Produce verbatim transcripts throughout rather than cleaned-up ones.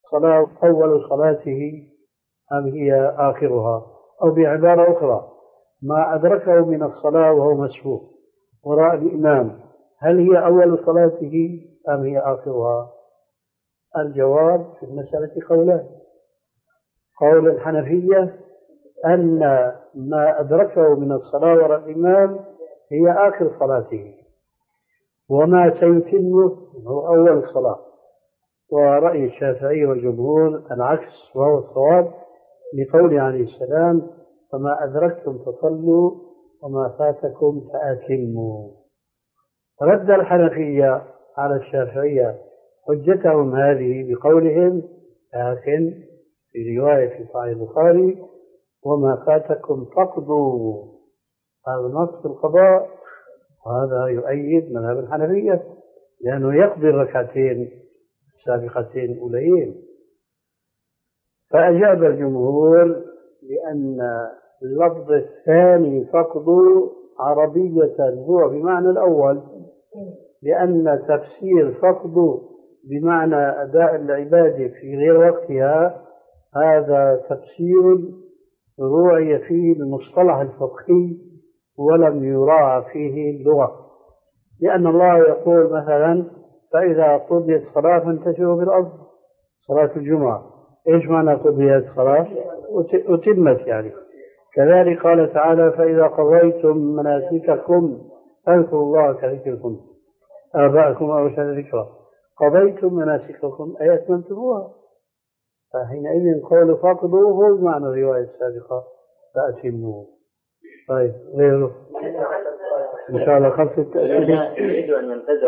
صلاة أول صلاته أم هي آخرها؟ أو بعبارة أخرى، ما أدركه من الصلاة وهو مسبوق وراء الإمام هل هي أول صلاته أم هي آخرها؟ الجواب في المسألة قولان. قول الحنفية أن ما أدركه من الصلاة وراء الإمام هي آخر صلاته، وما سيتمه هو أول الصلاة. ورأي الشافعي والجمهور العكس وهو الصواب، لقوله عليه السلام: فما أدركتم فصلوا وما فاتكم فأتموا. رد الحنفية على الشافعية حجتهم هذه بقولهم: لكن في رواية في صحيح البخاري: وما فاتكم فقدوا. هذا نص في القضاء، وهذا يؤيد مذهب الحنفية لأنه يقضي الركعتين السابقتين الأوليين. فأجاب الجمهور بأن اللفظ الثاني فقدوا عربية هو بمعنى الأول، لأن تفسير فقدوا بمعنى أداء العبادة في غير وقتها هذا تفسير روعي فيه المصطلح الفقهي ولم يراعى فيه اللغة، لأن الله يقول مثلا: فإذا قضيت الصلاة فانتشروا في الأرض، صلاة الجمعة. إيش معنى قضيت الصلاة؟ أتمت يعني. كذلك قال تعالى: فإذا قضيتم مناسككم فاذكروا الله كذكركم آباءكم أو أشد ذكرا. قضيتم مناسككم أي أتممتموها، فحينئذ قول فقدوا هو معنى الرواية السابقة فأتموا. طيب غيره إن شاء الله خمسة أسئلة. يريد أن ينتزع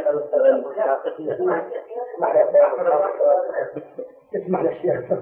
اسمع للشيخ.